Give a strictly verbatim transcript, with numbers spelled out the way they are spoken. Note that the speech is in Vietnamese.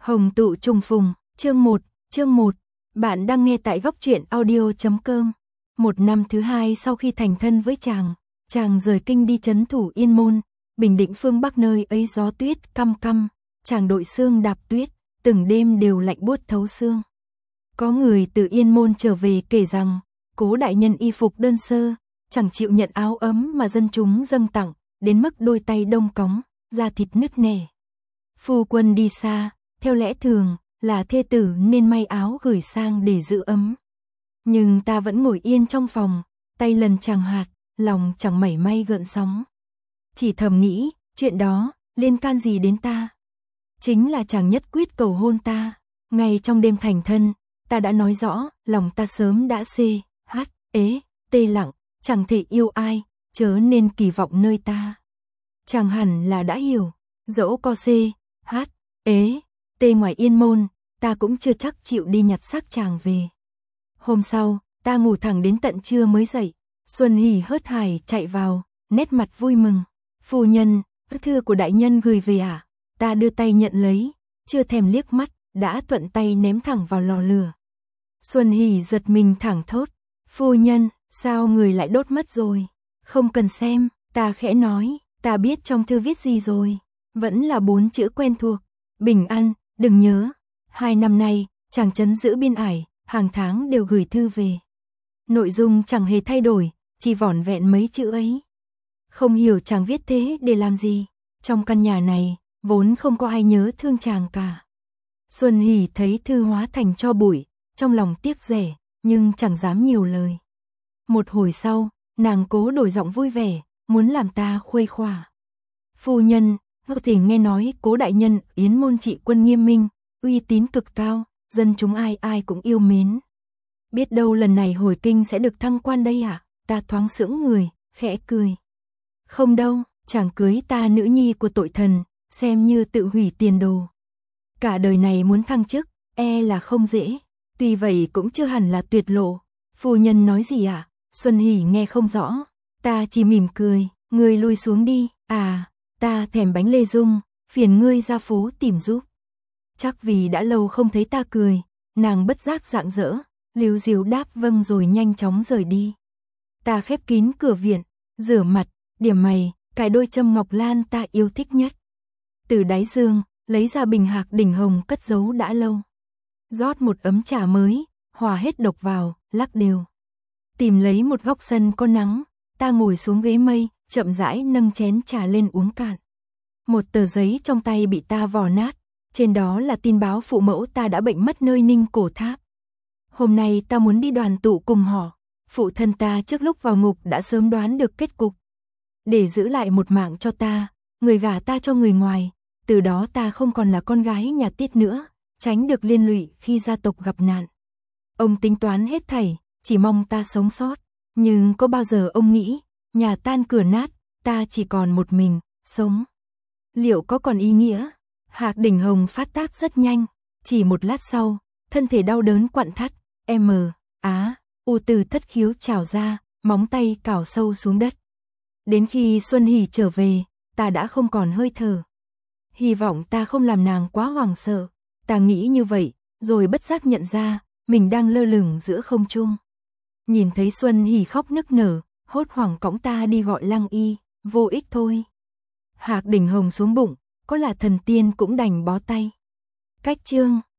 Hồng tụ trùng phùng, chương một, chương một. Bạn đang nghe tại góc truyện audio chấm com. Một năm thứ hai sau khi thành thân với chàng, chàng rời kinh đi trấn thủ Yên Môn, bình định phương Bắc nơi ấy gió tuyết căm căm, chàng đội xương đạp tuyết, từng đêm đều lạnh buốt thấu xương. Có người từ Yên Môn trở về kể rằng, Cố đại nhân y phục đơn sơ, chẳng chịu nhận áo ấm mà dân chúng dâng tặng, đến mức đôi tay đông cóng, da thịt nứt nẻ. Phu quân đi xa, theo lẽ thường là thê tử nên may áo gửi sang để giữ ấm. Nhưng ta vẫn ngồi yên trong phòng, tay lần chàng hạt, lòng chẳng mảy may gợn sóng. Chỉ thầm nghĩ, chuyện đó, liên can gì đến ta? Chính là chàng nhất quyết cầu hôn ta. Ngay trong đêm thành thân, ta đã nói rõ, lòng ta sớm đã xê, hát, ế, tê lặng, chẳng thể yêu ai, chớ nên kỳ vọng nơi ta. Chàng hẳn là đã hiểu, dẫu có xê, hát, ế, tê ngoài Yên Môn, ta cũng chưa chắc chịu đi nhặt xác chàng về. Hôm sau, ta ngủ thẳng đến tận trưa mới dậy. Xuân hỉ hớt hải chạy vào, nét mặt vui mừng. Phu nhân, bức thư của đại nhân gửi về à? Ta đưa tay nhận lấy, chưa thèm liếc mắt, đã thuận tay ném thẳng vào lò lửa. Xuân hỉ giật mình thẳng thốt. Phu nhân, sao người lại đốt mất rồi? Không cần xem, ta khẽ nói, ta biết trong thư viết gì rồi. Vẫn là bốn chữ quen thuộc. Bình an, đừng nhớ. Hai năm nay, chàng trấn giữ biên ải, hàng tháng đều gửi thư về. Nội dung chẳng hề thay đổi, chỉ vỏn vẹn mấy chữ ấy. Không hiểu chàng viết thế để làm gì. Trong căn nhà này, vốn không có ai nhớ thương chàng cả. Xuân hỉ thấy thư hóa thành tro bụi, trong lòng tiếc rẻ, nhưng chẳng dám nhiều lời. Một hồi sau, nàng cố đổi giọng vui vẻ, muốn làm ta khuây khỏa. Phu nhân, vô tình nghe nói Cố đại nhân Yến Môn trị quân nghiêm minh, uy tín cực cao, dân chúng ai ai cũng yêu mến. Biết đâu lần này hồi kinh sẽ được thăng quan đây à? Ta thoáng sững người, khẽ cười. Không đâu, chàng cưới ta nữ nhi của tội thần, xem như tự hủy tiền đồ. Cả đời này muốn thăng chức, e là không dễ. Tuy vậy cũng chưa hẳn là tuyệt lộ. Phu nhân nói gì ạ? À? Xuân hỉ nghe không rõ. Ta chỉ mỉm cười, ngươi lui xuống đi. À, ta thèm bánh lê dung, phiền ngươi ra phố tìm giúp. Chắc vì đã lâu không thấy ta cười, nàng bất giác rạng rỡ, líu díu đáp vâng rồi nhanh chóng rời đi. Ta khép kín cửa viện, rửa mặt, điểm mày, cài đôi châm ngọc lan ta yêu thích nhất. Từ đáy giường, lấy ra bình hạc đỉnh hồng cất giấu đã lâu. Rót một ấm trà mới, hòa hết độc vào, lắc đều. Tìm lấy một góc sân có nắng, ta ngồi xuống ghế mây, chậm rãi nâng chén trà lên uống cạn. Một tờ giấy trong tay bị ta vò nát, trên đó là tin báo phụ mẫu ta đã bệnh mất nơi Ninh Cổ Tháp. Hôm nay ta muốn đi đoàn tụ cùng họ, phụ thân ta trước lúc vào ngục đã sớm đoán được kết cục. Để giữ lại một mạng cho ta, người gả ta cho người ngoài, từ đó ta không còn là con gái nhà Tiết nữa, tránh được liên lụy khi gia tộc gặp nạn. Ông tính toán hết thảy, chỉ mong ta sống sót, nhưng có bao giờ ông nghĩ, nhà tan cửa nát, ta chỉ còn một mình, sống. Liệu có còn ý nghĩa? Hạc đỉnh hồng phát tác rất nhanh, chỉ một lát sau, thân thể đau đớn quặn thắt, M, á, u từ thất khiếu trào ra, móng tay cào sâu xuống đất. Đến khi Xuân hỉ trở về, ta đã không còn hơi thở. Hy vọng ta không làm nàng quá hoảng sợ, ta nghĩ như vậy, rồi bất giác nhận ra, mình đang lơ lửng giữa không trung. Nhìn thấy Xuân hỉ khóc nức nở, hốt hoảng cõng ta đi gọi Lăng Y, vô ích thôi. Hạc đỉnh hồng xuống bụng, có là thần tiên cũng đành bó tay. Cách chương